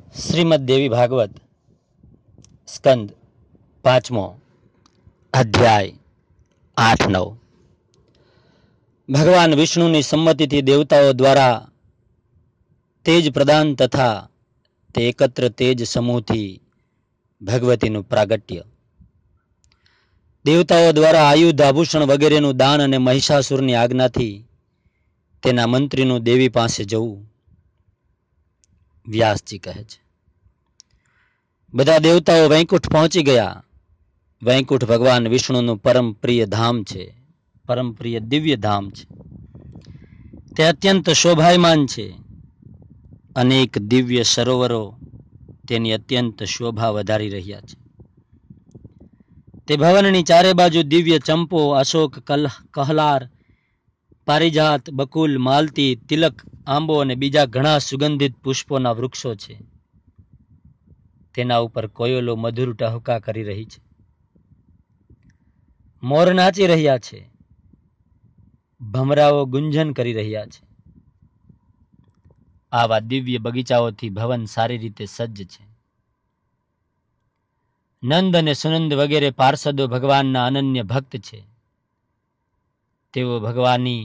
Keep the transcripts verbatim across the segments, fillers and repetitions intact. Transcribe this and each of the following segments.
શ્રીમદ દેવી ભાગવત સ્કંદ પાંચમો અધ્યાય આઠ નવ. ભગવાન વિષ્ણુની સંમતિથી દેવતાઓ દ્વારા તેજ પ્રદાન તથા તે એકત્ર તેજ સમૂહથી ભગવતીનું પ્રાગટ્ય. દેવતાઓ દ્વારા આયુધ આભૂષણ વગેરેનું દાન અને મહિષાસુરની આજ્ઞાથી તેના મંત્રીનું દેવી પાસે જવું. વ્યાસજી કહે છે, બધા દેવતાઓ વૈકુંઠ પહોંચી ગયા. વૈકુંઠ ભગવાન વિષ્ણુનું પરમ પ્રિય ધામ છે, પરમ પ્રિય દિવ્ય ધામ છે. તે અત્યંત શોભાયમાન છે. અનેક દિવ્ય સરોવરો તેની અત્યંત શોભા વધારી રહ્યા છે. તે ભવનની ચારે બાજુ દિવ્ય ચંપો, અશોક, કહલાર, પારિજાત, બકુલ, માલતી, તિલક, આંબો અને બીજા ઘણા સુગંધિત પુષ્પોના વૃક્ષો છે. તેના ઉપર કોયલો મધુર ટહુકા કરી રહી છે. મોર નાચી રહ્યા છે. ભમરાઓ ગુંજન કરી રહ્યા છે. આવા દિવ્ય બગીચાઓથી ભવન સારી રીતે સજ્જ છે. નંદ અને સુનંદ વગેરે પાર્ષદો ભગવાનના અનન્ય ભક્ત છે. તેઓ ભગવાનની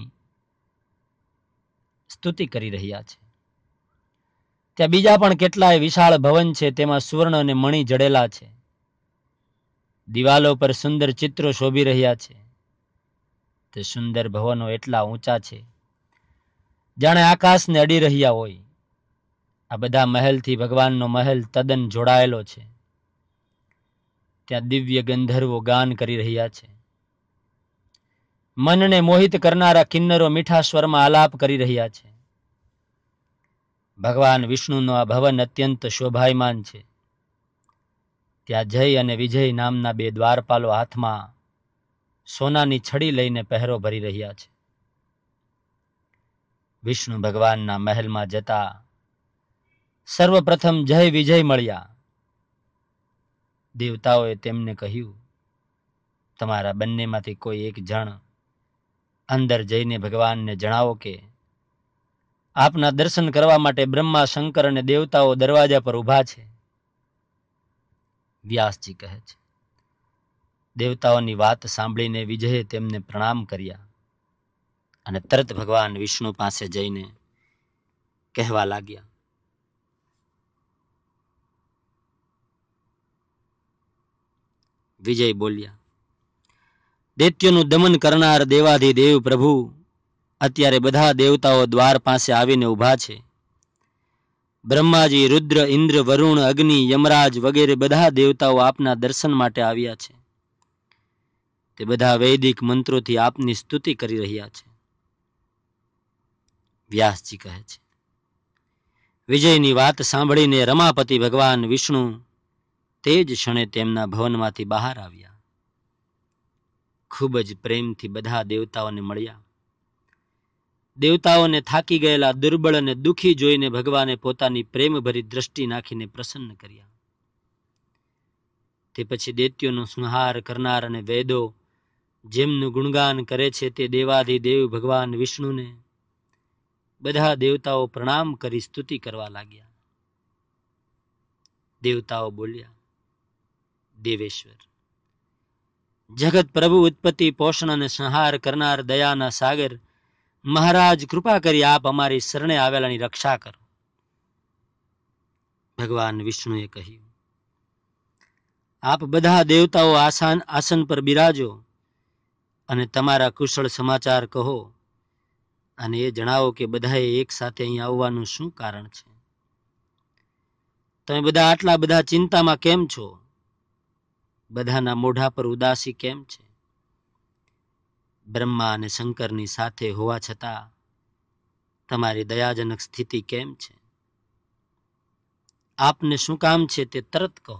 સ્તુતિ કરી રહ્યા છે. ત્યાં બીજા પણ કેટલાય વિશાળ ભવન છે. તેમાં સુવર્ણ અને મણિ જડેલા છે. દિવાલો પર સુંદર ચિત્રો શોભી રહ્યા છે. તે સુંદર ભવનો એટલા ઊંચા છે જાણે આકાશને અડી રહ્યા હોય. આ બધા મહેલથી ભગવાનનો મહેલ તદ્દન જોડાયેલો છે. ત્યાં દિવ્ય ગંધર્વો ગાન કરી રહ્યા છે. મનને મોહિત કરનારા કિન્નરો મીઠા સ્વરમાં આલાપ કરી રહ્યા છે. ભગવાન વિષ્ણુનો આ ભવન અત્યંત શોભાયમાન છે. ત્યાં જય અને વિજય નામના બે દ્વારપાલો હાથમાં સોનાની છડી લઈને પહેરો ભરી રહ્યા છે. વિષ્ણુ ભગવાનના મહેલમાં જતા સર્વપ્રથમ જય વિજય મળ્યા. દેવતાઓએ તેમને કહ્યું, તમારા બંનેમાંથી કોઈ એક જણ અંદર જઈને ભગવાનને જણાવો કે આપના દર્શન કરવા માટે બ્રહ્મા, શંકર અને દેવતાઓ દરવાજા પર ઊભા છે. વ્યાસજી કહે છે, દેવતાઓની વાત સાંભળીને વિજયે તેમને પ્રણામ કર્યા અને તરત ભગવાન વિષ્ણુ પાસે જઈને કહેવા લાગ્યા, વિજય બોલ્યા, દૈત્યોનું દમન કરનાર દેવાધિદેવ પ્રભુ, અત્યારે બધા દેવતાઓ દ્વાર પાસે આવીને ઊભા છે. બ્રહ્માજી, રુદ્ર, ઇન્દ્ર, વરુણ, અગ્નિ, યમરાજ વગેરે બધા દેવતાઓ આપના દર્શન માટે આવ્યા છે. તે બધા વૈદિક મંત્રોથી આપની સ્તુતિ કરી રહ્યા છે. વ્યાસજી કહે છે, વિજયની વાત સાંભળીને રમાપતિ ભગવાન વિષ્ણુ તે જ ક્ષણે તેમના ભવનમાંથી બહાર આવ્યા. ખૂબ જ પ્રેમથી બધા દેવતાઓને મળ્યા. દેવતાઓને થાકી ગયેલા, દુર્બળ અને દુઃખી જોઈને ભગવાને પોતાની પ્રેમભરી દ્રષ્ટિ નાખીને પ્રસન્ન કર્યા. તે પછી દૈત્યોનો સંહાર કરનાર અને વેદો જેમનું ગુણગાન કરે છે તે દેવાધિદેવ ભગવાન વિષ્ણુને બધા દેવતાઓ પ્રણામ કરી સ્તુતિ કરવા લાગ્યા. દેવતાઓ બોલ્યા, દેવેશ્વર, જગત પ્રભુ, ઉત્પત્તિ, પોષણ અને સંહાર કરનાર દયાના સાગર મહારાજ, કૃપા કરી આપ અમારી શરણે આવેલાની રક્ષા કરો. ભગવાન વિષ્ણુએ કહ્યું, આપ બધા દેવતાઓ આસન આસન પર બિરાજો અને તમારા કુશળ સમાચાર કહો અને એ જણાવો કે બધાએ એક સાથે અહીં આવવાનું શું કારણ છે? તમે બધા આટલા બધા ચિંતામાં કેમ છો? બધાના મોઢા પર ઉદાસી કેમ છે? બ્રહ્મા અને શંકરની સાથે હોવા છતાં તમારી દયાજનક સ્થિતિ કેમ છે? આપને શું કામ છે તે તરત કહો.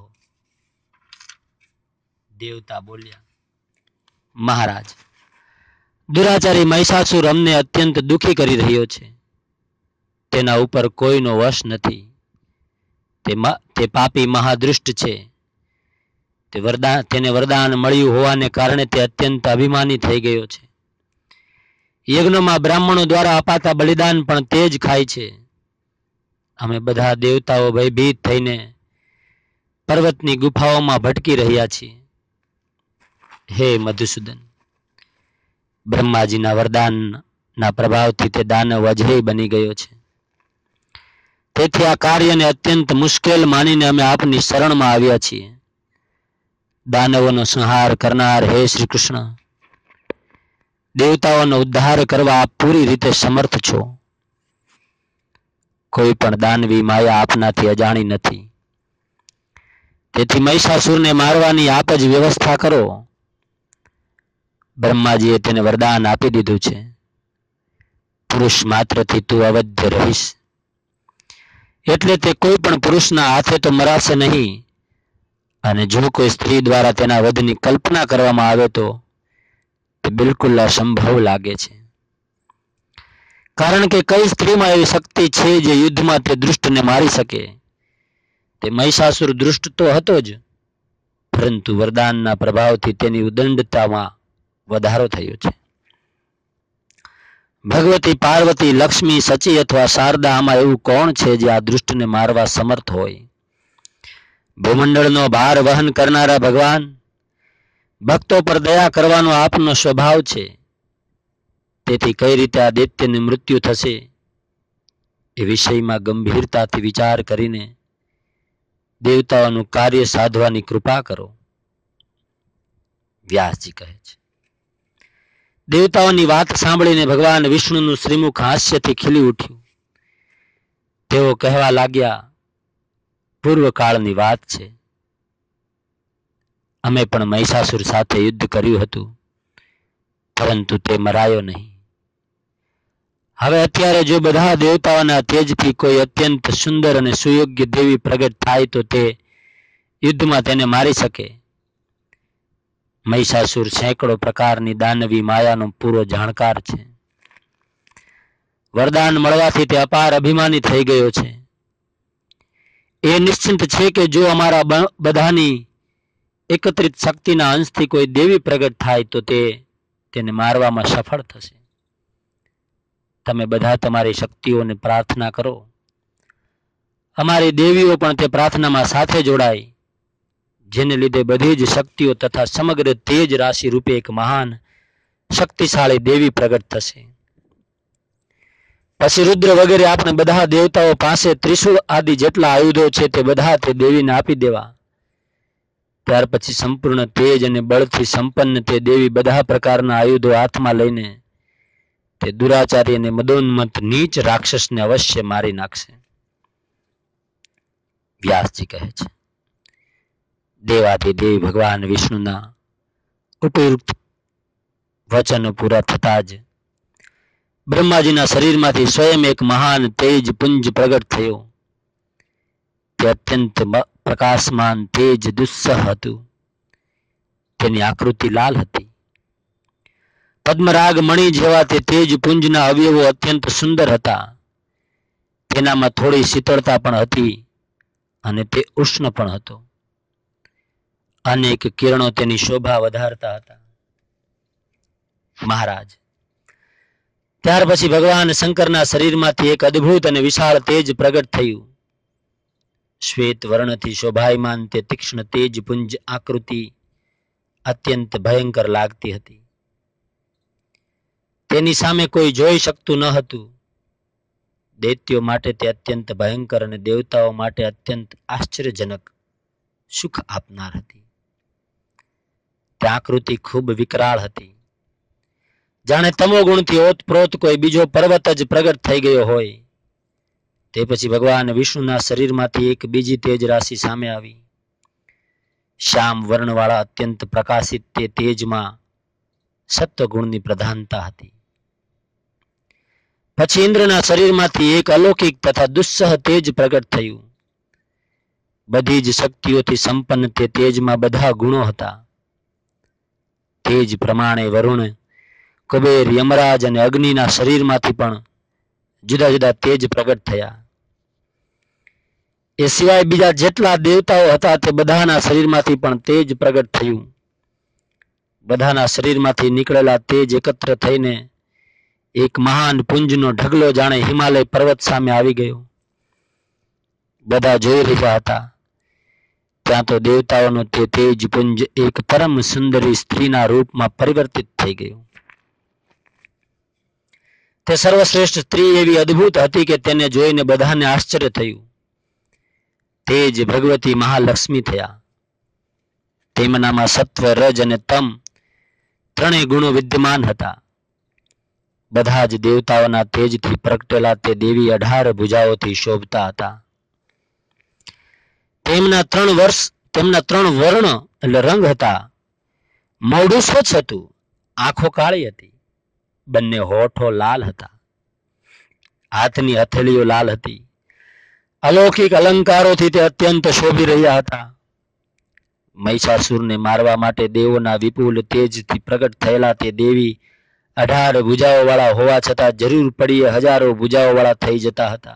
દેવતા બોલ્યા, મહારાજ, દુરાચારી મહિષાસુર અમને અત્યંત દુઃખી કરી રહ્યો છે. તેના ઉપર કોઈનો વશ નથી. તે તે પાપી મહાદુષ્ટ છે. તે વરદાન તેને વરદાન મળ્યું હોવાને કારણે તે અત્યંત અભિમાની થઈ ગયો છે. યજ્ઞમાં બ્રાહ્મણો દ્વારા અપાતા બલિદાન પણ તે જ ખાય છે. અમે બધા દેવતાઓ ભયભીત થઈને પર્વતની ગુફાઓમાં ભટકી રહ્યા છીએ. હે મધુસૂદન, બ્રહ્માજીના વરદાનના પ્રભાવથી તે દાનવ અજય બની ગયો છે. તેથી આ કાર્યને અત્યંત મુશ્કેલ માનીને અમે આપની શરણમાં આવ્યા છીએ. દાનવોનો સંહાર કરનાર હે શ્રી કૃષ્ણ, દેવતાઓનો ઉદ્ધાર કરવા આપ પૂરી રીતે સમર્થ છો. કોઈ પણ દાનવી માયા આપનાથી અજાણી નથી. તેથી મહિષાસુરને મારવાની આપ જ વ્યવસ્થા કરો. બ્રહ્માજીએ તેને વરદાન આપી દીધું છે, પુરુષ માત્રથી તું અવધ્ય રહીશ. એટલે તે કોઈ પણ પુરુષના હાથે તો મરાશે નહીં, અને જો કોઈ સ્ત્રી દ્વારા તેના વધની કલ્પના કરવામાં આવે તો તે બિલકુલ અસંભવ લાગે છે. કારણ કે કઈ સ્ત્રીમાં એવી શક્તિ છે જે યુદ્ધમાં તે દુષ્ટને મારી શકે? તે મહિષાસુર દુષ્ટ તો હતો જ, પરંતુ વરદાનના પ્રભાવથી તેની ઉદંડતામાં વધારો થયો છે. ભગવતી, પાર્વતી, લક્ષ્મી, સચી અથવા શારદા, આમાં એવું કોણ છે જે આ દુષ્ટને મારવા સમર્થ હોય? ભૂમંડળનો ભાર વહન કરનારા ભગવાન, ભક્તો પર દયા કરવાનો આપનો સ્વભાવ છે. તેથી કઈ રીતે આ દૈત્યનું મૃત્યુ થશે એ વિષયમાં ગંભીરતાથી વિચાર કરીને દેવતાઓનું કાર્ય સાધવાની કૃપા કરો. વ્યાસજી કહે છે, દેવતાઓની વાત સાંભળીને ભગવાન વિષ્ણુનું શ્રીમુખ હાસ્યથી ખીલી ઉઠ્યું. તેઓ કહેવા લાગ્યા, પૂર્વકાળની વાત છે. અમે પણ મહિષાસુર સાથે યુદ્ધ કર્યું હતું, પરંતુ તે મરાયો નહીં. હવે અત્યારે જો બધા દેવતાઓના તેજથી કોઈ અત્યંત સુંદર અને સુયોગ્ય દેવી પ્રગટ થાય તો તે યુદ્ધમાં તેને મારી શકે. મહિષાસુર સેંકડો પ્રકારની દાનવી માયાનો પૂરો જાણકાર છે. વરદાન મળવાથી તે અપાર અભિમાની થઈ ગયો છે. એ નિશ્ચિંત છે કે જો અમારા બધાની એકત્રિત શક્તિના અંશથી કોઈ દેવી પ્રગટ થાય તો તે તેને મારવામાં સફળ થશે. તમે બધા તમારી શક્તિઓને પ્રાર્થના કરો. અમારી દેવીઓ પણ તે પ્રાર્થનામાં સાથે જોડાય, જેને લીધે બધી જ શક્તિઓ તથા સમગ્ર તેજ રાશિ રૂપે એક મહાન શક્તિશાળી દેવી પ્રગટ થશે. પછી રુદ્ર વગેરે આપણે બધા દેવતાઓ પાસે ત્રિશુળ આદિ જેટલા આયુધો છે તે બધા તે દેવીને આપી દેવા. ત્યાર પછી સંપૂર્ણ તેજ અને બળથી સંપન્ન તે દેવી બધા પ્રકારના આયુધો હાથમાં લઈને તે દુરાચારી અને મદોન્મત નીચ રાક્ષસને અવશ્ય મારી નાખશે. વ્યાસજી કહે છે, દેવાધિદેવ ભગવાન વિષ્ણુના ઉપયુક્ત વચનો પૂરા થતા જ બ્રહ્માજીના શરીરમાંથી સ્વયં એક મહાન તેજ પુંજ પ્રગટ થયો. તે અત્યંત પ્રકાશમાન તેજ દુસ્સહ હતું. તેની આકૃતિ લાલ હતી. પદ્મરાગ મણિ જેવા તે તેજ પુંજના અવયવો અત્યંત સુંદર હતા. તેનામાં થોડી શીતળતા પણ હતી અને તે ઉષ્ણ પણ હતો. અનેક કિરણો તેની શોભા વધારતા હતા. મહારાજ, ત્યાર પછી ભગવાન શંકરના શરીરમાંથી એક અદ્ભુત અને વિશાળ તેજ પ્રગટ થયું. શ્વેત વર્ણથી શોભાયમાન તે તીક્ષ્ણ તેજ પુંજ આકૃતિ અત્યંત ભયંકર લાગતી હતી. તેની સામે કોઈ જોઈ શકતું ન હતું. દૈત્યો માટે તે અત્યંત ભયંકર અને દેવતાઓ માટે અત્યંત આશ્ચર્યજનક સુખ આપનાર હતી. તે આકૃતિ ખૂબ વિકરાળ હતી. જાણે તમો ગુણથી ઓતપ્રોત કોઈ બીજો પર્વત જ પ્રગટ થઈ ગયો હોય. તે પછી ભગવાન વિષ્ણુના શરીરમાંથી એક બીજી તેજ રાશિ સામે આવી. શ્યામ વર્ણવાળા અત્યંત પ્રકાશિત તે તેજમાં સત્વગુણની પ્રધાનતા હતી. પછી ઇન્દ્રના શરીરમાંથી એક અલૌકિક તથા દુસ્સહ તેજ પ્રગટ થયું. બધી જ શક્તિઓથી સંપન્ન તે તેજમાં બધા ગુણો હતા. તેજ પ્રમાણે વરુણ, કુબેર, યમરાજ અને અગ્નિના શરીરમાંથી પણ જુદા જુદા તેજ પ્રગટ થયા. એ સિવાય બીજા જેટલા દેવતાઓ હતા તે બધાના શરીરમાંથી પણ તેજ પ્રગટ થયું. બધાના શરીરમાંથી નીકળેલા તેજ એકત્ર થઈને એક મહાન પુંજનો ઢગલો જાણે હિમાલય પર્વત સામે આવી ગયો. બધા જોઈ રહ્યા હતા. ત્યાં તો દેવતાઓનું તે તેજપુંજ એક પરમ સુંદરી સ્ત્રીના રૂપમાં પરિવર્તિત થઈ ગયું. તે સર્વશ્રેષ્ઠ સ્ત્રી એવી અદ્ભુત હતી કે તેને જોઈને બધાને આશ્ચર્ય થયું. તે જ ભગવતી મહાલક્ષ્મી થયા. તેમનામાં સત્વ, રજ અને તમ ત્રણેય ગુણો વિદ્યમાન હતા. બધા જ દેવતાઓના તેજથી પ્રગટેલા તે દેવી અઢાર ભુજાઓથી શોભતા હતા. તેમના ત્રણ વર્ષ તેમના ત્રણ વર્ણ એટલે રંગ હતા. મોઢું સ્વચ્છ હતું, આંખો કાળી હતી, બંને હોઠો લાલ હતા, હાથની હથેળીઓ લાલ હતી. અલૌકિક અલંકારોથી તે અત્યંત શોભી રહ્યા હતા. મહિષાસુરને મારવા માટે દેવોના વિપુલ તેજથી પ્રગટ થયેલા તે દેવી અઢાર ભુજાઓ વાળા હોવા છતાં જરૂર પડીએ હજારો ભુજાઓ વાળા થઈ જતા હતા.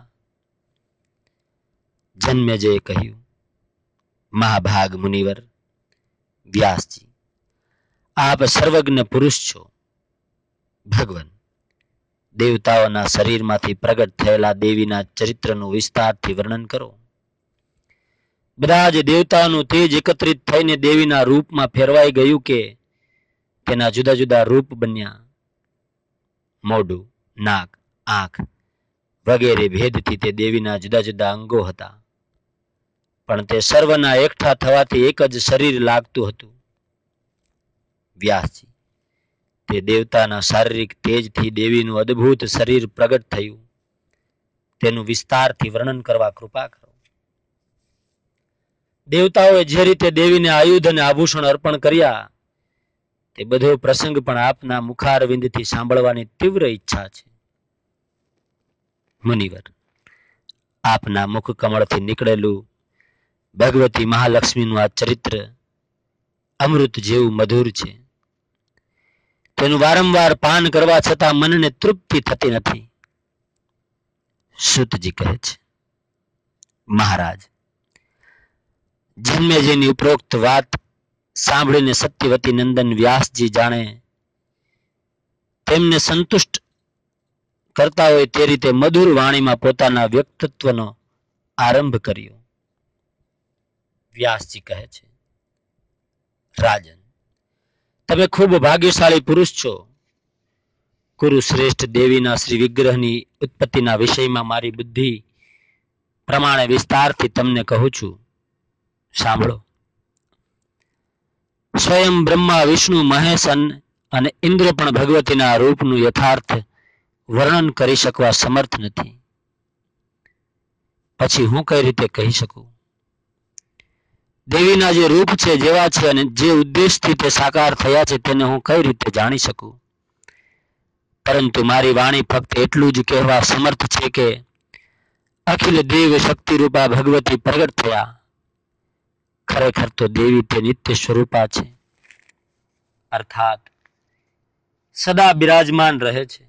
જન્મેજયે કહ્યું, મહાભાગ મુનિવર વ્યાસજી, આપ સર્વજ્ઞ પુરુષ છો. ભગવાન, દેવતાઓના શરીરમાંથી પ્રગટ થયેલા દેવીના ચરિત્રનું વિસ્તારથી વર્ણન કરો. બધા જ દેવતાઓનું તેજ એકત્રિત થઈને દેવીના રૂપમાં ફેરવાઈ ગયું કે તેના જુદા જુદા રૂપ બન્યા. મોઢું, નાક, આંખ વગેરે ભેદથી તે દેવીના જુદા જુદા અંગો હતા, પણ તે સર્વના એકઠા થવાથી એક જ શરીર લાગતું હતું. વ્યાસજી, તે દેવતાના શારીરિક તેજથી દેવીનું અદ્ભુત શરીર પ્રગટ થયું. તેનું વિસ્તારથી વર્ણન કરવા કૃપા કરો. દેવતાઓએ જે રીતે દેવીને આયુધ અને આભૂષણ અર્પણ કર્યા તે બધો પ્રસંગ પણ આપના મુખારવિંદથી સાંભળવાની તીવ્ર ઈચ્છા છે. મુનિવર, આપના મુખ કમળથી નીકળેલું ભગવતી મહાલક્ષ્મીનું આ ચરિત્ર અમૃત જેવું મધુર છે. તેનું વારંવાર પાન કરવા છતાં મનને તૃપ્તિ થતી નથી. સૂતજી કહે છે, મહારાજ, જન્મેજયની ઉપરોક્ત વાત સાંભળીને સત્યવતી નંદન વ્યાસજી જાણે તેમને સંતુષ્ટ કરતા હોય તે રીતે મધુર વાણીમાં પોતાના વ્યક્તિત્વનો આરંભ કર્યો. વ્યાસજી કહે છે, રાજન, તમે ખૂબ ભાગ્યશાળી પુરુષ છો. કુરુશ્રેષ્ઠ દેવીના શ્રી વિગ્રહની ઉત્પત્તિના વિષયમાં મારી બુદ્ધિ પ્રમાણે વિસ્તારથી તમને કહું છું. સાંભળો. સ્વયં બ્રહ્મા, વિષ્ણુ, મહેશ અને ઇન્દ્ર પણ ભગવતીના રૂપનું યથાર્થ વર્ણન કરી શકવા સમર્થ નથી. પછી હું કઈ રીતે કહી શકું? દેવીના જે રૂપ છે, જેવા છે અને જે ઉદ્દેશથી તે સાકાર થયા છે તેને હું કઈ રીતે જાણી શકું? પરંતુ મારી વાણી ફક્ત એટલું જ કહેવા સમર્થ છે કે અખિલ દેવ શક્તિ રૂપા ભગવતી પ્રગટ થયા. ખરેખર તો દેવી તે નિત્ય સ્વરૂપા છે, અર્થાત સદા બિરાજમાન રહે છે.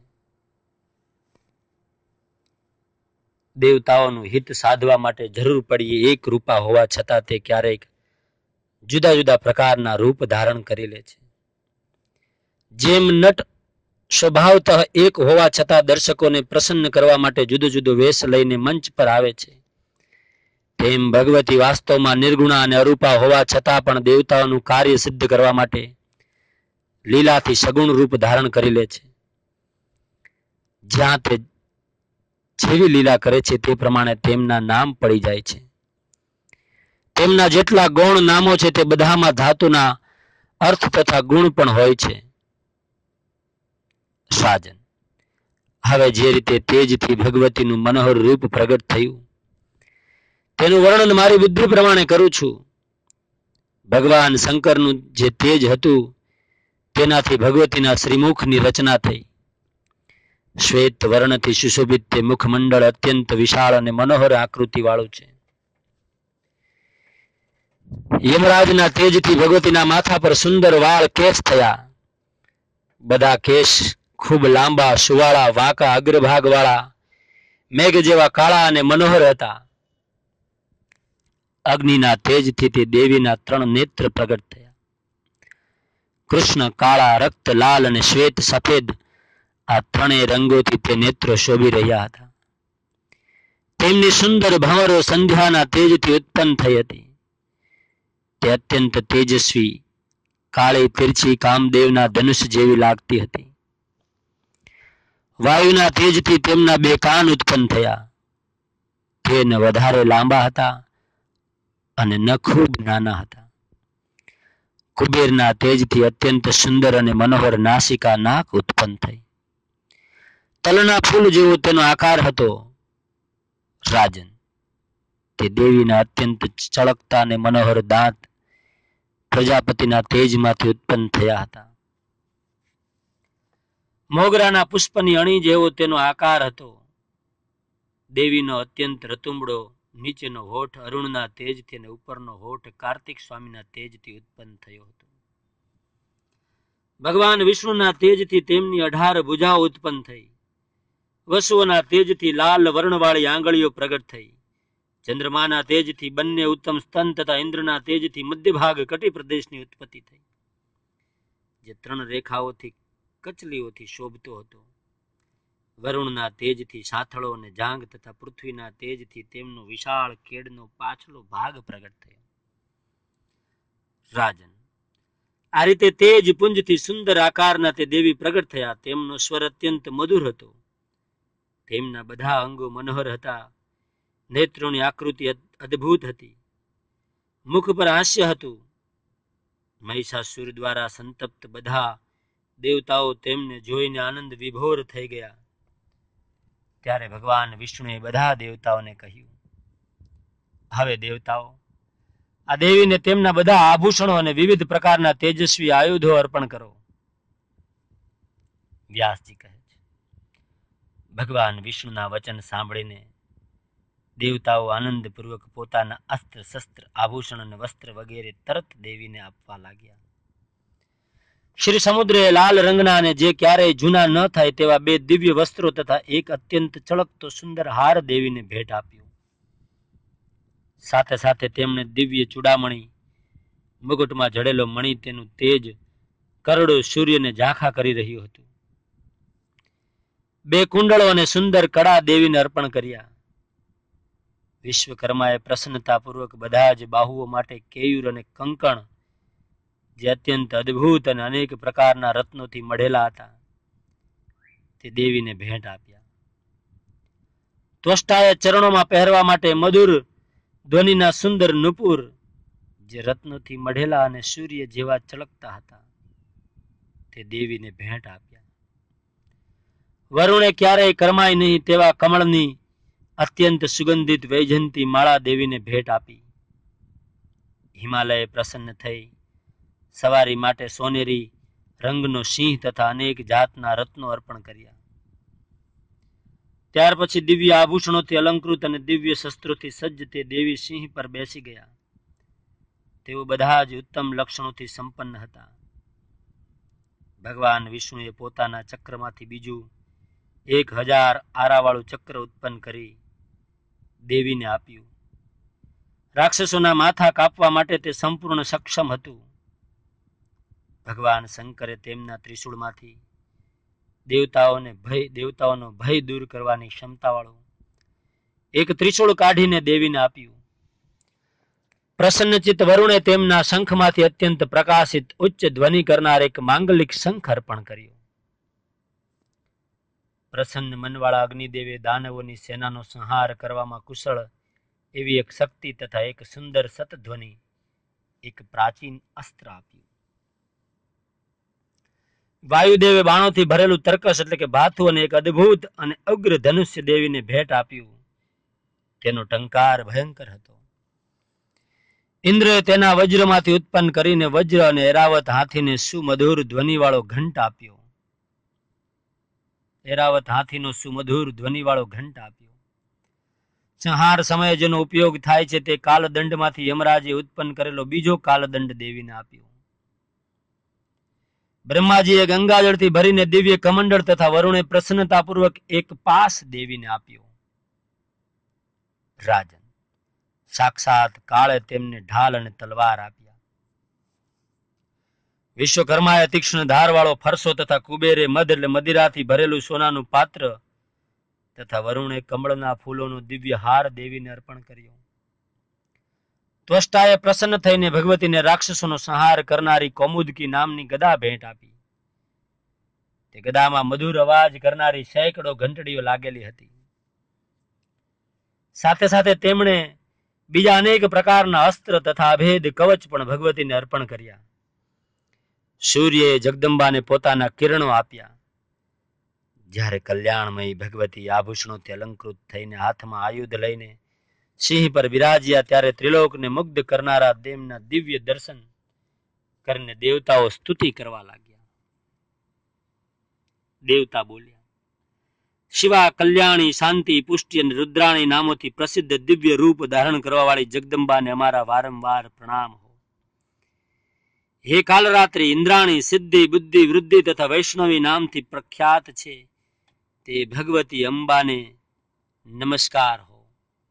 દેવતાઓનું હિત સાધવા માટે જરૂર પડીએ એક રૂપા હોવા છતાં તે ક્યારેક જુદા જુદા પ્રકારના રૂપ ધારણ કરી લે છે. જેમ નટ સ્વભાવતઃ એક હોવા છતાં દર્શકોને પ્રસન્ન કરવા માટે જુદો જુદો વેશ લઈને મંચ પર આવે છે, તેમ ભગવતી વાસ્તવમાં નિર્ગુણા અને અરૂપા હોવા છતાં પણ દેવતાઓનું કાર્ય સિદ્ધ કરવા માટે લીલાથી સગુણ રૂપ ધારણ કરી લે છે. જ્યાં તે જેવી લીલા કરે છે તે પ્રમાણે તેમના નામ પડી જાય છે. તેમના જેટલા ગૌણ નામો છે તે બધામાં ધાતુના અર્થ તથા ગુણ પણ હોય છે. સાજન, હવે જે રીતે તેજથી ભગવતીનું મનોહર રૂપ પ્રગટ થયું તેનું વર્ણન મારી બુદ્ધિ પ્રમાણે કરું છું. ભગવાન શંકરનું જે તેજ હતું તેનાથી ભગવતીના શ્રીમુખની રચના થઈ. શ્વેત વર્ણથી સુશોભિત તે મુખમંડળ અત્યંત વિશાળ અને મનોહર આકૃતિ વાળું છે. યમરાજના તેજથી ભગવતીના માથા પર સુંદર વાળ કેશ થયા. બધા કેશ ખૂબ લાંબા, સુવાળા, વાંકા અગ્રભાગ વાળા, મેઘ જેવા કાળા અને મનોહર હતા. અગ્નિના તેજથી તે દેવીના ત્રણ નેત્ર પ્રગટ થયા. કૃષ્ણ, કાળા, રક્ત, લાલ અને શ્વેત સફેદ આ ત્રણેય રંગોથી તે નેત્રો શોભી રહ્યા હતા. તેમની સુંદર ભંવરો સંધ્યાના તેજથી ઉત્પન્ન થઈ હતી. તે અત્યંત તેજસ્વી, કાળી તિરછી કામદેવના ધનુષ જેવી લાગતી હતી. વાયુના તેજથી તેમના બે કાન ઉત્પન્ન થયા. તે ન વધારે લાંબા હતા અને ન ખૂબ નાના હતા. કુબેરના તેજથી અત્યંત સુંદર અને મનોહર નાસિકા નાક ઉત્પન્ન થઈ. તલના ફૂલ જેવો તેનો આકાર હતો. રાજન, તે દેવીના અત્યંત ચળકતા અને મનોહર દાંત પ્રજાપતિના તેજમાંથી ઉત્પન્ન થયા હતા. મોગરાના પુષ્પની અણી જેવો તેનો આકાર હતો. દેવીનો અત્યંત રતુમડો નીચેનો હોઠ અરુણના તેજથી અને ઉપરનો હોઠ કાર્તિક સ્વામીના તેજથી ઉત્પન્ન થયો હતો. ભગવાન વિષ્ણુના તેજથી તેમની અઢાર ભુજાઓ ઉત્પન્ન થઈ. વસુઓના તેજથી લાલ વર્ણવાળી આંગળીઓ પ્રગટ થઈ. ચંદ્રમાના તેજથી બંને ઉત્તમ સ્તન તથા ઇન્દ્રના તેજથી મધ્ય ભાગ કટી પ્રદેશની ઉત્પત્તિ થઈ, જે ત્રણ રેખાઓથી કચલીઓથી શોભતો હતો. વરુણના તેજથી સાથળો અને જાંઘ તથા પૃથ્વીના તેજથી તેમનો વિશાળ કેડનો પાછલો ભાગ પ્રગટ થયો. રાજન, આ રીતે તેજ પુંજથી સુંદર આકારના તે દેવી પ્રગટ થયા. તેમનો સ્વર અત્યંત મધુર હતો. તેમના બધા અંગો મનોહર હતા. નેત્રોની આકૃતિ અદ્ભુત હતી. મુખ પર હાસ્ય હતું. મહિષાસુર દ્વારા સંતપ્ત બધા દેવતાઓ તેમને જોઈને આનંદ વિભોર થઈ ગયા. ત્યારે ભગવાન વિષ્ણુએ બધા દેવતાઓને કહ્યું, હવે દેવતાઓ, આ દેવીને તેમના બધા આભૂષણો અને વિવિધ પ્રકારના તેજસ્વી આયુધો અર્પણ કરો. વ્યાસજી કહે છે, ભગવાન વિષ્ણુના વચન સાંભળીને દેવતાઓ આનંદપૂર્વક પોતાના અસ્ત્ર શસ્ત્ર આભૂષણ અને વસ્ત્ર વગેરે તરત દેવીને આપવા લાગ્યા. શ્રી સમુદ્રે લાલ રંગના અને જે ક્યારેય જૂના ન થાય તેવા બે દિવ્ય વસ્ત્રો તથા એક અત્યંત ચળકતો સુંદર હાર દેવીને ભેટ આપ્યો. સાથે સાથે તેમણે દિવ્ય ચૂડામણી, મુગટમાં જડેલો મણિ, તેનું તેજ કરોડો સૂર્યને ઝાંખા કરી રહ્યું હતું. બે કુંડળો અને સુંદર કડા દેવીને અર્પણ કર્યા. વિશ્વકર્માએ પ્રસન્નતાપૂર્વક બધા જ બાહુઓ માટે કેયુર અને કંકણ, જે અત્યંત અદ્ભુત અને અનેક પ્રકારના રત્નોથી મઢેલા હતા, તે દેવીને ભેટ આપ્યા. ત્વષ્ટાએ ચરણોમાં પહેરવા માટે મધુર ધ્વનિના સુંદર નુપુર, જે રત્નોથી મઢેલા અને સૂર્ય જેવા ચળકતા હતા, તે દેવીને ભેટ આપ્યા. વરુણે ક્યારેય કરમાય નહીં તેવા કમળની અત્યંત સુગંધિત વૈજયંતી માળા દેવીને ભેટ આપી. હિમાલય પ્રસન્ન થઈ સવારી માટે સોનેરી રંગનો સિંહ તથા અનેક જાતના રત્નો અર્પણ કર્યા. ત્યાર પછી દિવ્ય આભૂષણોથી અલંકૃત અને દિવ્ય શસ્ત્રોથી સજ્જ તે દેવી સિંહ પર બેસી ગયા. તેઓ બધા જ ઉત્તમ લક્ષણોથી સંપન્ન હતા. ભગવાન વિષ્ણુએ પોતાના ચક્રમાંથી બીજું એક હજાર આરાવાળું ચક્ર ઉત્પન્ન કરી દેવીને આપ્યું. રાક્ષસોના માથા કાપવા માટે તે સંપૂર્ણ સક્ષમ હતું. ભગવાન શંકરે તેમના ત્રિશૂળમાંથી દેવતાઓને ભય દેવતાઓનો ભય દૂર કરવાની ક્ષમતાવાળું એક ત્રિશૂળ કાઢીને દેવીને આપ્યું. પ્રસન્નચિત્ત વરુણે તેમના શંખમાંથી અત્યંત પ્રકાશિત ઉચ્ચ ધ્વનિ કરનાર એક માંગલિક શંખ અર્પણ કર્યો. પ્રસન્ન મનવાળા અગ્નિદેવે દાનવોની સેનાનો સંહાર કરવામાં કુશળ એવી એક શક્તિ તથા એક સુંદર સતધ્વનિ, એક પ્રાચીન અસ્ત્ર આપ્યું. વાયુદેવે બાણોથી ભરેલું તર્કસ એટલે કે ભાથું અને એક અદ્ભુત અને ઉગ્ર ધનુષ્ય દેવીને ભેટ આપ્યું. તેનો ટંકાર ભયંકર હતો. ઇન્દ્રએ તેના વજ્રમાંથી ઉત્પન્ન કરીને વજ્ર અને એરાવત હાથીને સુમધુર ધ્વનિવાળો ઘંટ આપ્યો. એરાવત હાથીનો સુમધુર ધ્વનિવાળો ઘંટ આપ્યો. સંહાર સમયે જેનો ઉપયોગ થાય છે તે કાલદંડમાંથી યમરાજે ઉત્પન્ન કરેલો બીજો કાલદંડ દેવીને આપ્યો. બ્રહ્માજીએ ગંગાજળથી ભરીને દિવ્ય કમંડળ તથા વરુણે પ્રસન્નતાપૂર્વક એક પાસ દેવીને આપ્યો. રાજન, સાક્ષાત કાળે તેમને ઢાલ અને તલવાર આપ્યા. વિશ્વકર્માએ તીક્ષ્ણ ધારવાળો ફરસો તથા કુબેરે મધ એટલે મદિરાથી ભરેલું સોનાનું પાત્ર તથા વરુણે કમળના ફૂલોનો દિવ્ય હાર દેવીને અર્પણ કર્યો. ત્વષ્ટાએ પ્રસન્ન થઈને ભગવતીને રાક્ષસોનો સંહાર કરનારી કૌમુદકી નામની ગદા ભેટ આપી. તે ગદામાં મધુર અવાજ કરનારી સેંકડો ઘંટડીઓ લાગેલી હતી. સાથે સાથે તેમણે બીજા અનેક પ્રકારના અસ્ત્ર તથા અભેદ કવચ પણ ભગવતીને અર્પણ કર્યા. સૂર્યએ જગદંબાને પોતાના કિરણો આપ્યા. જ્યારે કલ્યાણમયી ભગવતી આભૂષણોથી અલંકૃત થઈને હાથમાં આયુધ લઈને સિંહ પર વિરાજ્યા, ત્યારે ત્રિલોકને મુગ્ધ કરનારા તેમના દિવ્ય દર્શન કરીને દેવતાઓ સ્તુતિ કરવા લાગ્યા. દેવતા બોલ્યા, શિવા, કલ્યાણી, શાંતિ, પુષ્ટિ અને રુદ્રાણી નામોથી પ્રસિદ્ધ દિવ્ય રૂપ ધારણ કરવા વાળી જગદંબાને અમારા વારંવાર પ્રણામ હો. હે કાલરાત્રિ, ઇન્દ્રાણી, સિદ્ધિ, બુદ્ધિ, વૃદ્ધિ તથા વૈષ્ણવી નામથી પ્રખ્યાત છે તે ભગવતી અંબાને નમસ્કાર હો.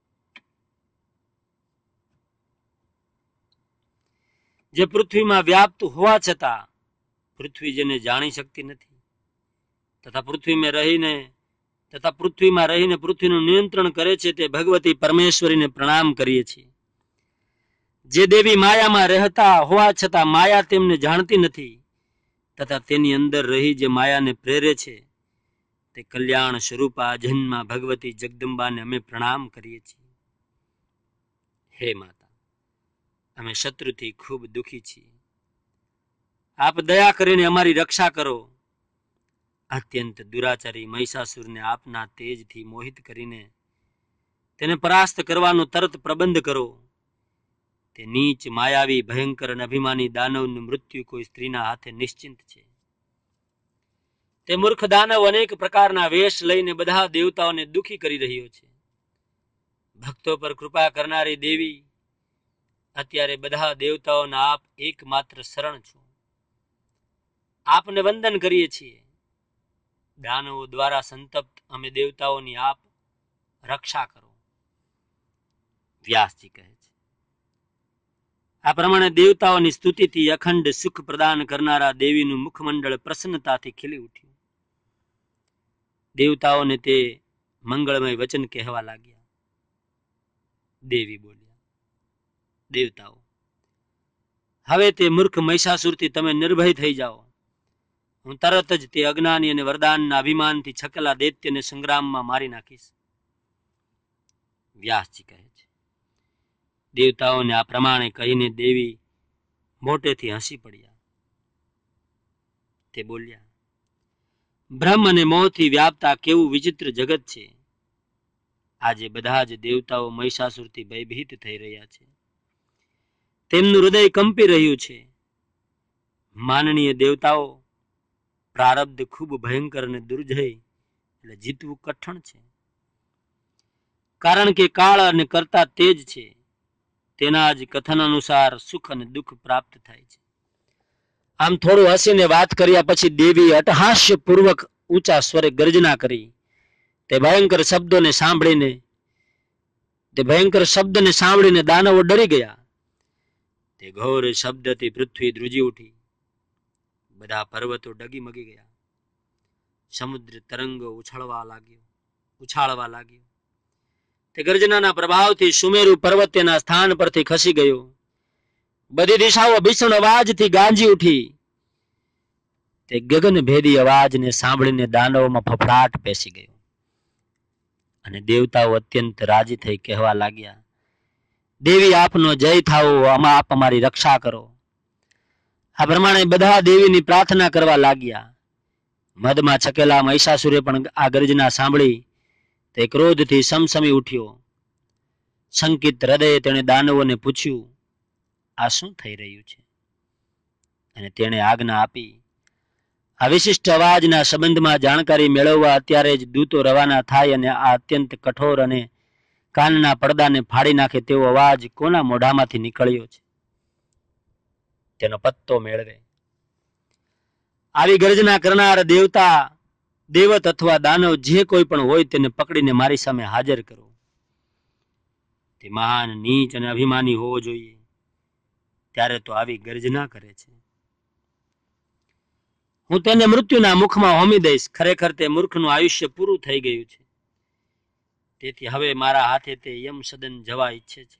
જે પૃથ્વીમાં વ્યાપ્ત હોવા છતાં પૃથ્વી જેને જાણી શકતી નથી તથા પૃથ્વીમાં રહીને તથા પૃથ્વીમાં રહીને પૃથ્વીનું નિયંત્રણ કરે છે તે ભગવતી પરમેશ્વરીને પ્રણામ કરીએ છીએ. જે દેવી માયામાં રહેતા હોવા છતાં માયા તેમને જાણતી નથી તથા તેની અંદર રહી જે માયાને પ્રેરે છે તે કલ્યાણ સ્વરૂપા અજન્મા ભગવતી જગદંબાને અમે પ્રણામ કરીએ છીએ. હે માતા, અમે શત્રુથી ખૂબ દુઃખી છીએ. આપ દયા કરીને અમારી રક્ષા કરો. અત્યંત દુરાચારી મહિષાસુરને આપના તેજથી મોહિત કરીને તેને પરાસ્ત કરવાનો તરત પ્રબંધ કરો. તે નીચ, માયાવી, ભયંકર અને અભિમાની દાનવનું મૃત્યુ કોઈ સ્ત્રીના હાથે નિશ્ચિંત છે. તે મૂર્ખ દાનવ અનેક પ્રકારના વેશ લઈને બધા દેવતાઓને દુઃખી કરી રહ્યો છે. ભક્તો પર કૃપા કરનારી દેવી, અત્યારે બધા દેવતાઓના આપ એકમાત્ર શરણ છો. આપને વંદન કરીએ છીએ. દાનવો દ્વારા સંતપ્ત અમે દેવતાઓની આપ રક્ષા કરો. વ્યાસજી કહે છે, આ પ્રમાણે દેવતાઓની સ્તુતિથી અખંડ સુખ પ્રદાન કરનારા દેવીનું મુખમંડળ પ્રસન્નતાથી ખીલી ઉઠ્યું. દેવતાઓને તે મંગળમય વચન કહેવા લાગ્યા. દેવી બોલ્યા, દેવતાઓ, હવે તે મૂર્ખ મહિષાસુરથી તમે નિર્ભય થઈ જાઓ. હું તરત જ તે અજ્ઞાની અને વરદાનના અભિમાનથી છકેલા દૈત્યને સંગ્રામમાં મારી નાખીશ. વ્યાસજી કહે છે, દેવતાઓને આ પ્રમાણે કહીને દેવી મોટેથી હસી પડ્યા. તે બોલ્યા, બ્રહ્મ અને મોહથી વ્યાપતા કેવું વિચિત્ર જગત છે. આજે બધા જ દેવતાઓ મહિષાસુરથી ભયભીત થઈ રહ્યા છે. તેમનું હૃદય કંપી રહ્યું છે. માનનીય દેવતાઓ, પ્રારબ્ધ ખૂબ ભયંકર અને દુર્જય એટલે જીતવું કઠણ છે. કારણ કે કાળ અને કરતા તેજ છે. તેના જ કથન અનુસાર સુખ અને દુઃખ પ્રાપ્ત થાય છે. આમ થોડું હસીને વાત કર્યા પછી દેવી અટહાસ્ય પૂર્વક ઊંચા સ્વરે ગર્જના કરી. તે ભયંકર શબ્દોને સાંભળીને તે ભયંકર શબ્દને સાંભળીને દાનવો ડરી ગયા. તે ઘોર શબ્દથી પૃથ્વી ધ્રુજી ઉઠી. બધા પર્વતો ડગી મગી ગયા. સમુદ્ર તરંગો ઉછળવા લાગ્યો ઉછાળવા લાગ્યો. તે ગર્જનાના પ્રભાવથી સુમેરુ પર્વત તેના સ્થાન પરથી ખસી ગયો. બધી દિશાઓ ભીષણ અવાજથી ગાંજી ઉઠી. તે ગગનભેદી અવાજને સાંભળીને દાનવોમાં ફફડાટ પેસી ગયો અને દેવતાઓ અત્યંત રાજી થઈ કહેવા લાગ્યા, દેવી આપનો જય થાવો, આમાં આપ અમારી રક્ષા કરો. આ પ્રમાણે બધા દેવીની પ્રાર્થના કરવા લાગ્યા. મદમાં છકેલા મહિષાસુરે પણ આ ગર્જના સાંભળી તે ક્રોધથી સમસમી ઉઠ્યો. શંકિત હૃદયે તેણે દાનવોને પૂછ્યું, આ શું થઈ રહ્યું છે? અને તેણે આજ્ઞા આપી, આ વિશિષ્ટ અવાજના સંબંધમાં જાણકારી મેળવવા અત્યારે જ દૂતો રવાના થાય અને આ અત્યંત કઠોર અને કાનના પડદાને ફાડી નાખે તેવો અવાજ કોના મોઢામાંથી નીકળ્યો છે તેનો પત્તો મેળવે. આવી ગર્જના કરનાર દેવતા, દેવત અથવા દાનવ જે કોઈ પણ હોય તેને પકડીને મારી સામે હાજર કરો. તે મહાન, નીચ અને અભિમાની હોવો જોઈએ. ત્યારે તો આવી ગર્જના કરે છે. હું તેને મૃત્યુના મુખમાં હોમી દઈશ. ખરેખર તે મૂર્ખનું આયુષ્ય પૂરું થઈ ગયું છે. તેથી હવે મારા હાથે તે યમ સદન જવા ઈચ્છે છે.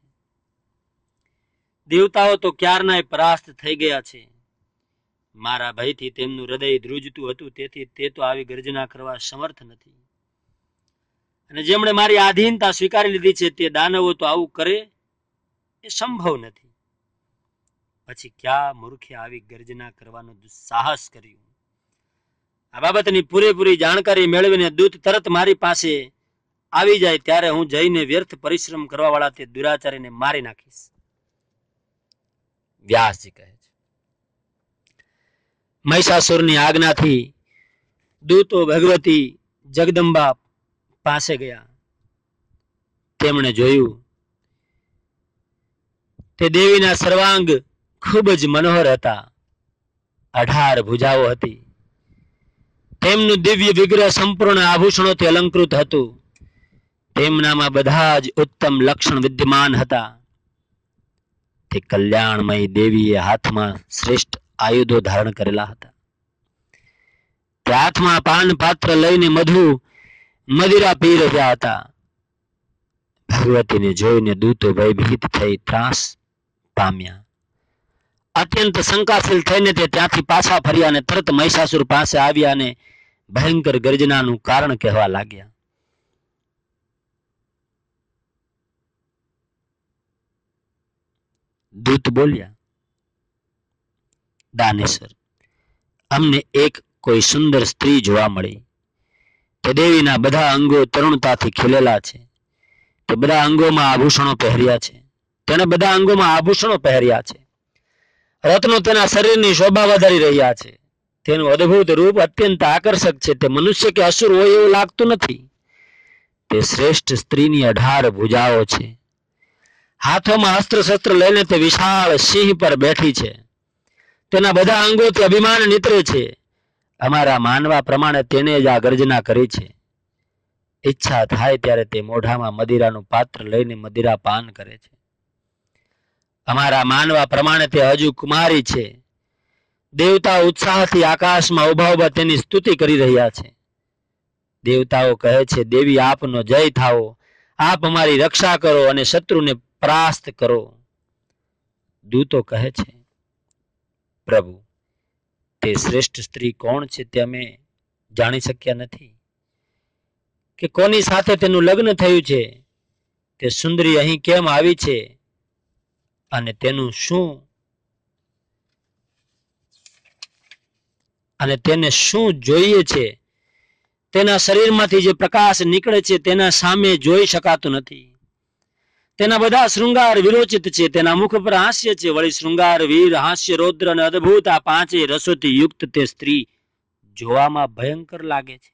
દેવતાઓ તો ક્યારનાય પરાસ્ત થઈ ગયા છે. મારા ભયથી તેમનું હૃદય ધ્રુજતું હતું, તેથી તે તો આવી ગર્જના કરવા સમર્થ નથી. અને જેમણે મારી આધીનતા સ્વીકારી લીધી છે તે દાનવો તો આવું કરે એ સંભવ નથી. પછી ક્યાં મૂર્ખે આવી ગર્જના કરવાનું દુસ્સાહસ કર્યું? આ બાબતની પૂરેપૂરી જાણકારી મેળવીને દૂત તરત મારી પાસે આવી જાય ત્યારે હું જઈને વ્યર્થ પરિશ્રમ કરવા વાળા તે દુરાચારીને મારી નાખીશ. વ્યાસજી કહે છે, મહિષાસુરની આજ્ઞાથી દૂતો ભગવતી જગદંબા પાસે ગયા. તેમણે જોયું તે દેવીના સર્વાંગ ખૂબ જ મનોહર હતા. અઢાર ભુજાઓ હતી. તેમનું દિવ્ય વિગ્રહ સંપૂર્ણ આભૂષણોથી અલંકૃત હતું. તેમનામાં બધા જ ઉત્તમ લક્ષણ વિદ્યમાન હતા. તે કલ્યાણમય દેવીએ હાથમાં શ્રેષ્ઠ આયુધો ધારણ કરેલા હતા. તે હાથમાં પાન પાત્ર લઈને મધુ મદિરા પી રહ્યા હતા. ભગવતીને જોઈને દૂતો ભયભીત થઈ ત્રાસ પામ્યા. અત્યંત શંકાશીલ થઈને તે ત્યાંથી પાછા ફર્યા અને તરત મહિષાસુર પાસે આવ્યા અને ભયંકર ગર્જનાનું કારણ કહેવા લાગ્યા. દૂત બોલ્યા, દાનેશ્વર, અમને એક કોઈ સુંદર સ્ત્રી જોવા મળી. તે દેવીના બધા અંગો તરુણતાથી ખીલેલા છે. તે બધા અંગોમાં આભૂષણો પહેર્યા છે. તેને બધા અંગોમાં આભૂષણો પહેર્યા છે. રત્નો તેના શરીરની શોભા વધારી રહ્યા છે. તેનું અદ્ભુત રૂપ અત્યંત આકર્ષક છે. તે મનુષ્ય કે અસુર હોય એવું લાગતું નથી. તે શ્રેષ્ઠ સ્ત્રીની અઢાર ભુજાઓ છે. હાથોમાં અસ્ત્ર શસ્ત્ર લઈને તે વિશાળ સિંહ પર બેઠી છે. તેના બધા અંગોથી અભિમાન નીતરે છે. અમારા માનવા પ્રમાણે તેને જ આ ગર્જના કરી છે. ઈચ્છા થાય ત્યારે તે મોઢામાં મદિરાનું પાત્ર લઈને મદિરા પાન કરે છે. અમારા માનવા પ્રમાણે તે હજુ કુમારી છે. દેવતાઓ ઉત્સાહથી આકાશમાં ઉભા ઉભા તેની સ્તુતિ કરી રહ્યા છે. દેવતાઓ કહે છે, દેવી આપનો જય થાઓ, આપ અમારી રક્ષા કરો અને શત્રુને પરાસ્ત કરો. દૂતો કહે છે, પ્રભુ, તે શ્રેષ્ઠ સ્ત્રી કોણ છે તે અમે જાણી શક્યા નથી, કે કોની સાથે તેનું લગ્ન થયું છે. તે સુંદરી અહીં કેમ આવી છે અને તેનું શું અને તેને શું જોઈએ છે. તેના શરીરમાંથી જે પ્રકાશ નીકળે છે તેના સામે જોઈ શકાતું નથી. તેના બધા શૃંગાર વિરોચિત છે. તેના મુખ પર હાસ્ય છે. વળી શૃંગાર, વીર, હાસ્ય, રૌદ્ર અને અદ્ભુત આ પાંચેય રસોથી યુક્ત તે સ્ત્રી જોવામાં ભયંકર લાગે છે.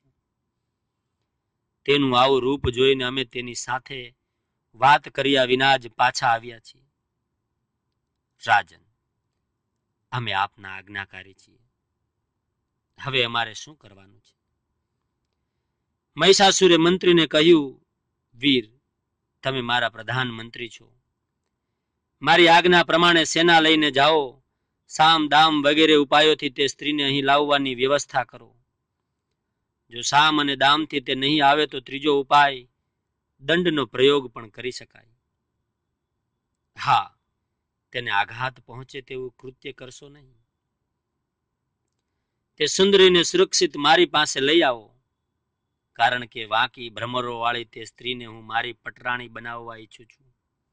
તેનું આવું રૂપ જોઈને અમે તેની સાથે વાત કર્યા વિના જ પાછા આવ્યા છીએ. રાજન, અમે આપના આજ્ઞાકારી છીએ. હવે અમારે શું કરવાનું છે? મહિષાસુરે મંત્રીને કહ્યું, વીર, તમે મારા પ્રધાનમંત્રી છો. મારી આજ્ઞા પ્રમાણે સેના લઈને જાઓ. સામ દામ વગેરે ઉપાયોથી તે સ્ત્રીને અહીં લાવવાની વ્યવસ્થા કરો. જો સામ અને દામથી તે નહીં આવે તો ત્રીજો ઉપાય દંડનો પ્રયોગ પણ કરી શકાય. હા, તેને આઘાત પહોંચે તેવું કૃત્ય કરશો નહીં. તે સુંદરીને સુરક્ષિત મારી પાસે લઈ આવો, કારણ કે વાંકી ભ્રમરો વાળી તે સ્ત્રીને હું મારી પટરાણી બનાવવા ઈચ્છું છું.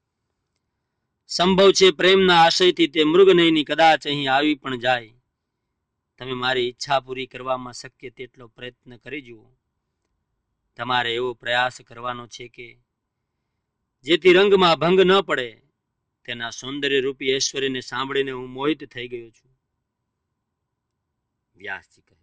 સંભવ છે પ્રેમના આશયથી તે મૃગનયની કદાચ અહીં આવી પણ જાય. તમે મારી ઈચ્છા પૂરી કરવામાં શક્ય તેટલો પ્રયત્ન કરી જુઓ. તમારે એવો પ્રયાસ કરવાનો છે કે જેથી રંગમાં ભંગ ન પડે. તેના સૌંદર્ય રૂપી ઐશ્વર્યને સાંભળીને હું મોહિત થઈ ગયો છું. વ્યાસજી કહે છે,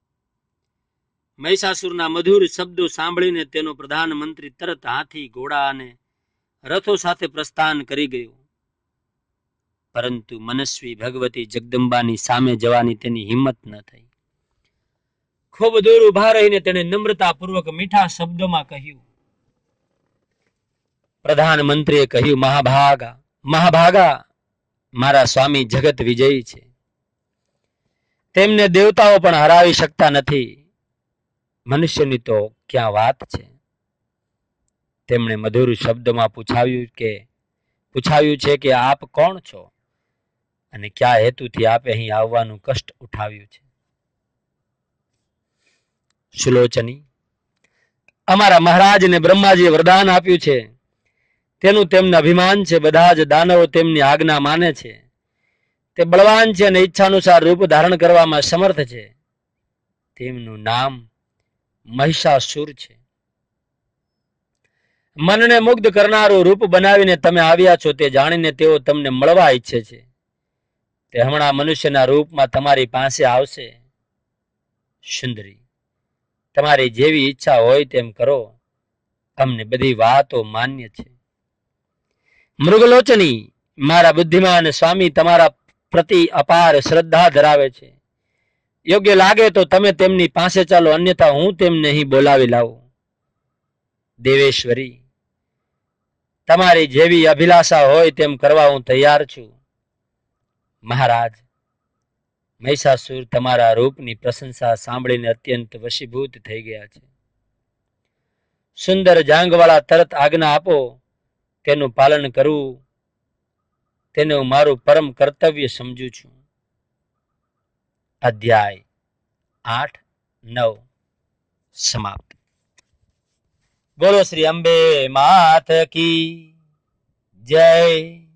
મહિષાસુરના મધુર શબ્દો સાંભળીને તેનો પ્રધાનમંત્રી તરત હાથી, ઘોડા અને રથો સાથે પ્રસ્થાન કરી ગયો. પરંતુ મનસ્વી ભગવતી જગદંબાની સામે જવાની તેની હિંમત ન થઈ. ખૂબ દૂર ઉભા રહીને તેણે નમ્રતાપૂર્વક મીઠા શબ્દોમાં કહ્યું. પ્રધાનમંત્રીએ કહ્યું, મહાભાગા મહાભાગા મારા સ્વામી જગત વિજયી છે. તેમને દેવતાઓ પણ હરાવી શકતા નથી. મનુષ્યની તો ક્યાં વાત છે. તેમણે મધુર શબ્દમાં પૂછાવ્યું કે પૂછાવ્યું છે કે આપ કોણ છો અને કયા હેતુથી આપે અહીં આવવાનું કષ્ટ ઉઠાવ્યું છે? સુલોચની, અમારા મહારાજને બ્રહ્માજીએ વરદાન આપ્યું છે, તેનું તેમને અભિમાન છે. બધા જ દાનવો તેમની આજ્ઞા માને છે. તે બળવાન છે અને ઈચ્છાનુસાર રૂપ ધારણ કરવામાં સમર્થ છે. તેમનું નામ મહિષાસુર છે. મનને મુગ્ધ કરનારું રૂપ બનાવીને તમે આવ્યા છો તે જાણીને તેઓ તમને મળવા ઈચ્છે છે. તે હમણાં મનુષ્યના રૂપમાં તમારી પાસે આવશે. સુંદરી, તમારી જેવી ઈચ્છા હોય તેમ કરો, અમને બધી વાતો માન્ય છે. મૃગલોચની, મારા બુદ્ધિમાન સ્વામી તમારા પ્રતિ અપાર શ્રદ્ધા ધરાવે છે. યોગ્ય લાગે તો તમે તેમની પાસે ચાલો, અન્યથા હું તેમને અહીં બોલાવી લાવું. દેવેશ્વરી, તમારી જેવી અભિલાષા હોય તેમ કરવા હું તૈયાર છું. મહારાજ, મહિષાસુર તમારા રૂપની પ્રશંસા સાંભળીને અત્યંત વશીભૂત થઈ ગયા છે. સુંદર જાંગવાળા, તરત આજ્ઞા આપો, તેનું પાલન કરવું તેને હું મારું પરમ કર્તવ્ય સમજું છું. અધ્યાય આઠ નવ સમાપ્ત. બોલો શ્રી અંબે માત કી જય.